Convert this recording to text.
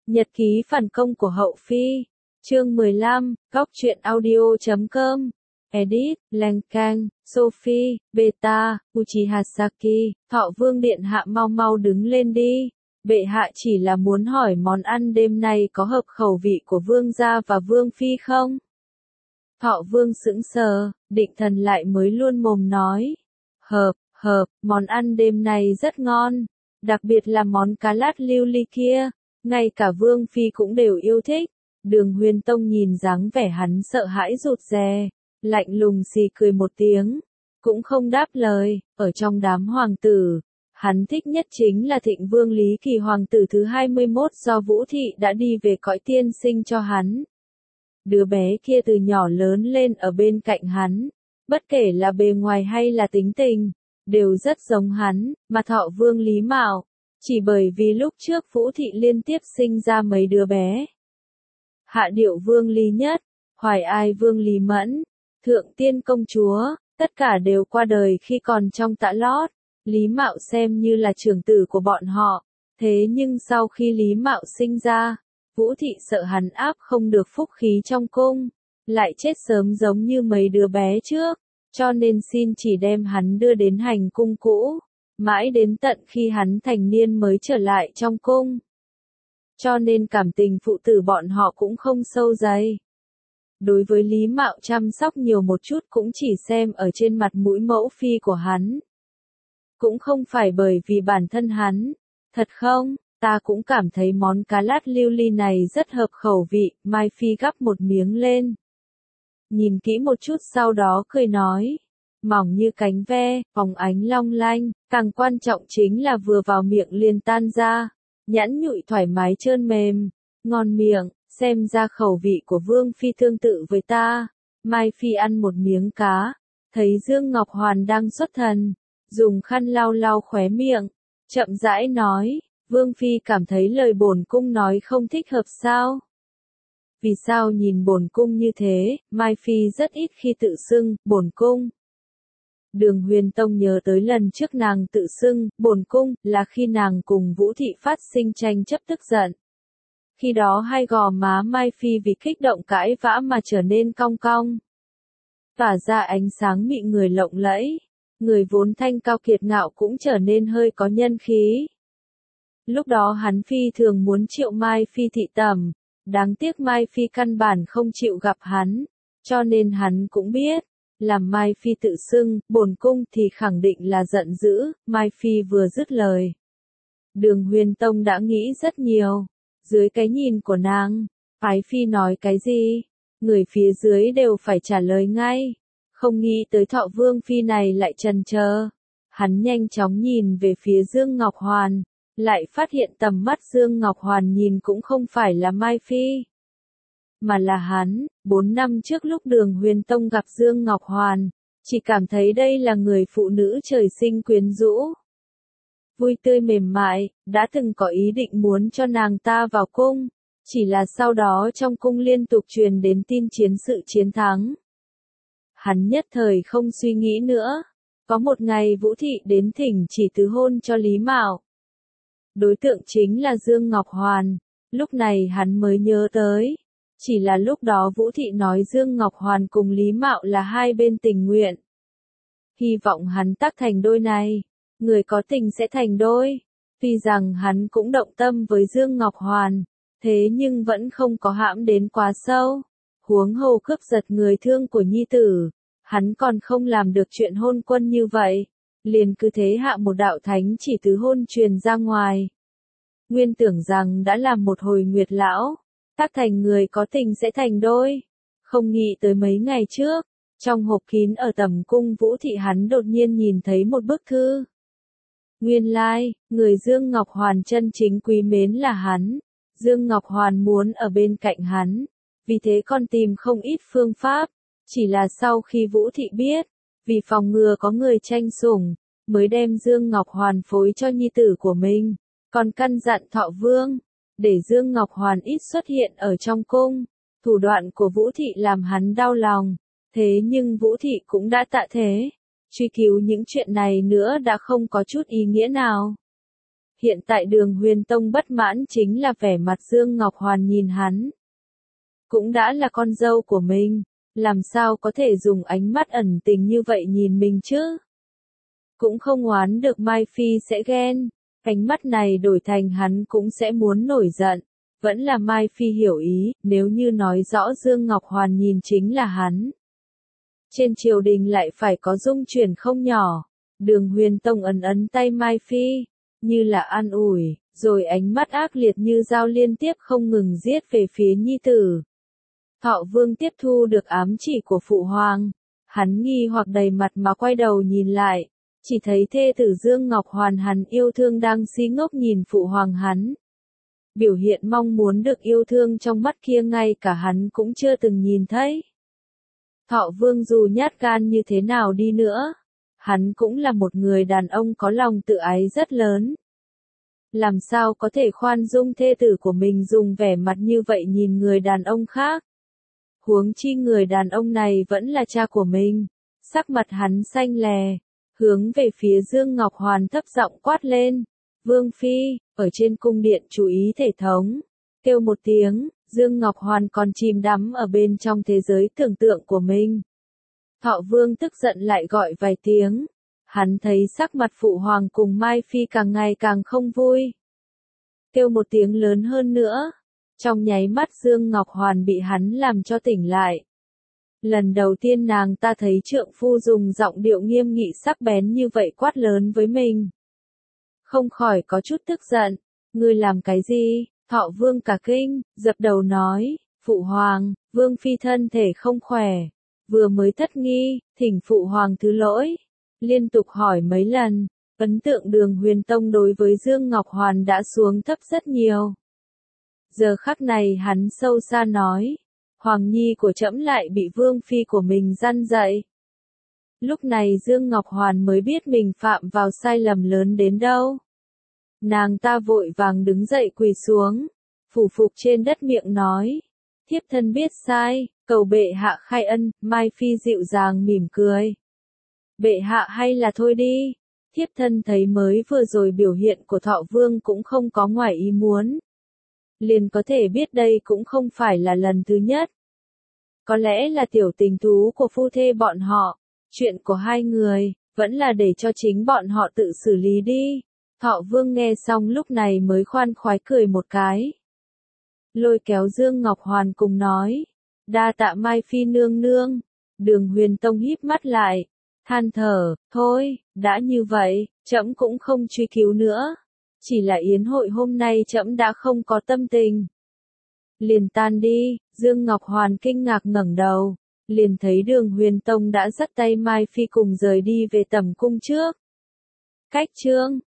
Nhật ký phản công của Hậu Phi. Chương 15, Góc truyện audio.com. Edit, Lankan, Sophie, Beta, Uchiha Saki, Thọ Vương điện hạ mau mau đứng lên đi. Bệ hạ chỉ là muốn hỏi món ăn đêm nay có hợp khẩu vị của vương gia và vương phi không? Thọ Vương sững sờ, định thần lại mới luôn mồm nói. Hợp, món ăn đêm nay rất ngon. Đặc biệt là món cá lát lưu ly kia. Ngay cả vương phi cũng đều yêu thích. Đường Huyền Tông nhìn dáng vẻ hắn sợ hãi rụt rè, lạnh lùng xì cười một tiếng, cũng không đáp lời. Ở trong đám hoàng tử, hắn thích nhất chính là Thịnh Vương Lý Kỳ, hoàng tử thứ 21 do Vũ Thị đã đi về cõi tiên sinh cho hắn. Đứa bé kia từ nhỏ lớn lên ở bên cạnh hắn, bất kể là bề ngoài hay là tính tình, đều rất giống hắn, mà Thọ Vương Lý Mạo, chỉ bởi vì lúc trước Vũ Thị liên tiếp sinh ra mấy đứa bé. Hạ Điệu Vương Lý Nhất, Hoài Ai Vương Lý Mẫn, Thượng Tiên Công Chúa, tất cả đều qua đời khi còn trong tã lót. Lý Mạo xem như là trưởng tử của bọn họ, thế nhưng sau khi Lý Mạo sinh ra, Vũ Thị sợ hắn áp không được phúc khí trong cung, lại chết sớm giống như mấy đứa bé trước, cho nên xin chỉ đem hắn đưa đến hành cung cũ, mãi đến tận khi hắn thành niên mới trở lại trong cung. Cho nên cảm tình phụ tử bọn họ cũng không sâu dày. Đối với Lý Mạo chăm sóc nhiều một chút cũng chỉ xem ở trên mặt mũi mẫu phi của hắn. Cũng không phải bởi vì bản thân hắn. Thật không, ta cũng cảm thấy món cá lát lưu ly này rất hợp khẩu vị. Mai Phi gắp một miếng lên, nhìn kỹ một chút sau đó cười nói. Mỏng như cánh ve, phóng ánh long lanh, càng quan trọng chính là vừa vào miệng liền tan ra. Nhẵn nhụi thoải mái trơn mềm, ngon miệng, xem ra khẩu vị của Vương Phi tương tự với ta. Mai Phi ăn một miếng cá, thấy Dương Ngọc Hoàn đang xuất thần, dùng khăn lau lau khóe miệng, chậm rãi nói, Vương Phi cảm thấy lời bổn cung nói không thích hợp sao? Vì sao nhìn bổn cung như thế? Mai Phi rất ít khi tự xưng, bổn cung. Đường Huyền Tông nhớ tới lần trước nàng tự xưng, bổn cung, là khi nàng cùng Vũ Thị phát sinh tranh chấp tức giận. Khi đó hai gò má Mai Phi vì kích động cãi vã mà trở nên cong cong, tỏa ra ánh sáng mị người lộng lẫy, người vốn thanh cao kiệt ngạo cũng trở nên hơi có nhân khí. Lúc đó hắn phi thường muốn triệu Mai Phi thị tẩm, đáng tiếc Mai Phi căn bản không chịu gặp hắn, cho nên hắn cũng biết. Làm Mai Phi tự xưng, bổn cung thì khẳng định là giận dữ. Mai Phi vừa dứt lời, Đường Huyền Tông đã nghĩ rất nhiều. Dưới cái nhìn của nàng, Ái Phi nói cái gì, người phía dưới đều phải trả lời ngay. Không nghĩ tới Thọ Vương Phi này lại chần chờ. Hắn nhanh chóng nhìn về phía Dương Ngọc Hoàn, lại phát hiện tầm mắt Dương Ngọc Hoàn nhìn cũng không phải là Mai Phi, mà là hắn. 4 năm trước lúc Đường Huyền Tông gặp Dương Ngọc Hoàn, chỉ cảm thấy đây là người phụ nữ trời sinh quyến rũ, vui tươi mềm mại, đã từng có ý định muốn cho nàng ta vào cung, chỉ là sau đó trong cung liên tục truyền đến tin chiến sự chiến thắng. Hắn nhất thời không suy nghĩ nữa. Có một ngày Vũ Thị đến thỉnh chỉ tứ hôn cho Lý Mạo. Đối tượng chính là Dương Ngọc Hoàn, lúc này hắn mới nhớ tới. Chỉ là lúc đó Vũ Thị nói Dương Ngọc Hoàn cùng Lý Mạo là hai bên tình nguyện. Hy vọng hắn tác thành đôi này, người có tình sẽ thành đôi. Tuy rằng hắn cũng động tâm với Dương Ngọc Hoàn, thế nhưng vẫn không có hãm đến quá sâu. Huống hồ cướp giật người thương của nhi tử, hắn còn không làm được chuyện hôn quân như vậy. Liền cứ thế hạ một đạo thánh chỉ tứ hôn truyền ra ngoài. Nguyên tưởng rằng đã làm một hồi nguyệt lão, tác thành người có tình sẽ thành đôi. Không nghĩ tới mấy ngày trước, trong hộp kín ở tầm cung Vũ Thị hắn đột nhiên nhìn thấy một bức thư. Nguyên lai, người Dương Ngọc Hoàn chân chính quý mến là hắn. Dương Ngọc Hoàn muốn ở bên cạnh hắn, vì thế còn tìm không ít phương pháp. Chỉ là sau khi Vũ Thị biết, vì phòng ngừa có người tranh sủng, mới đem Dương Ngọc Hoàn phối cho nhi tử của mình. Còn căn dặn Thọ Vương, để Dương Ngọc Hoàn ít xuất hiện ở trong cung. Thủ đoạn của Vũ Thị làm hắn đau lòng, thế nhưng Vũ Thị cũng đã tạ thế. Truy cứu những chuyện này nữa đã không có chút ý nghĩa nào. Hiện tại Đường Huyền Tông bất mãn chính là vẻ mặt Dương Ngọc Hoàn nhìn hắn. Cũng đã là con dâu của mình, làm sao có thể dùng ánh mắt ẩn tình như vậy nhìn mình chứ? Cũng không oán được Mai Phi sẽ ghen, ánh mắt này đổi thành hắn cũng sẽ muốn nổi giận. Vẫn là Mai Phi hiểu ý, nếu như nói rõ Dương Ngọc Hoàn nhìn chính là hắn. Trên triều đình lại phải có dung chuyển không nhỏ. Đường Huyền Tông ấn ấn tay Mai Phi, như là an ủi, rồi ánh mắt ác liệt như dao liên tiếp không ngừng giết về phía nhi tử. Thọ Vương tiếp thu được ám chỉ của phụ hoàng, hắn nghi hoặc đầy mặt mà quay đầu nhìn lại, chỉ thấy thê tử Dương Ngọc Hoàn hắn yêu thương đang si ngốc nhìn phụ hoàng hắn. Biểu hiện mong muốn được yêu thương trong mắt kia ngay cả hắn cũng chưa từng nhìn thấy. Thọ Vương dù nhát gan như thế nào đi nữa, hắn cũng là một người đàn ông có lòng tự ái rất lớn. Làm sao có thể khoan dung thê tử của mình dùng vẻ mặt như vậy nhìn người đàn ông khác. Huống chi người đàn ông này vẫn là cha của mình. Sắc mặt hắn xanh lè, hướng về phía Dương Ngọc Hoàn thấp giọng quát lên. Vương Phi, ở trên cung điện chú ý thể thống. Kêu một tiếng, Dương Ngọc Hoàn còn chìm đắm ở bên trong thế giới tưởng tượng của mình. Thọ Vương tức giận lại gọi vài tiếng. Hắn thấy sắc mặt phụ hoàng cùng Mai Phi càng ngày càng không vui. Kêu một tiếng lớn hơn nữa. Trong nháy mắt Dương Ngọc Hoàn bị hắn làm cho tỉnh lại. Lần đầu tiên nàng ta thấy trượng phu dùng giọng điệu nghiêm nghị sắc bén như vậy quát lớn với mình. Không khỏi có chút tức giận. Ngươi làm cái gì? Thọ Vương cả kinh, dập đầu nói, phụ hoàng, Vương Phi thân thể không khỏe. Vừa mới thất nghi, thỉnh phụ hoàng thứ lỗi. Liên tục hỏi mấy lần, ấn tượng Đường Huyền Tông đối với Dương Ngọc Hoàn đã xuống thấp rất nhiều. Giờ khắc này hắn sâu xa nói, Hoàng Nhi của trẫm lại bị Vương Phi của mình răn dạy. Lúc này Dương Ngọc Hoàn mới biết mình phạm vào sai lầm lớn đến đâu. Nàng ta vội vàng đứng dậy quỳ xuống, phủ phục trên đất miệng nói, thiếp thân biết sai, cầu bệ hạ khai ân. Mai Phi dịu dàng mỉm cười. Bệ hạ hay là thôi đi, thiếp thân thấy mới vừa rồi biểu hiện của Thọ Vương cũng không có ngoài ý muốn. Liền có thể biết đây cũng không phải là lần thứ nhất. Có lẽ là tiểu tình thú của phu thê bọn họ, chuyện của hai người, vẫn là để cho chính bọn họ tự xử lý đi. Thọ Vương nghe xong lúc này mới khoan khoái cười một cái. Lôi kéo Dương Ngọc Hoàn cùng nói, đa tạ Mai Phi nương nương. Đường Huyền Tông híp mắt lại, than thở, thôi, đã như vậy, trẫm cũng không truy cứu nữa. Chỉ là yến hội hôm nay trẫm đã không có tâm tình. Liền tan đi. Dương Ngọc Hoàn kinh ngạc ngẩng đầu, liền thấy Đường Huyền Tông đã dắt tay Mai Phi cùng rời đi về tẩm cung trước. Cách chương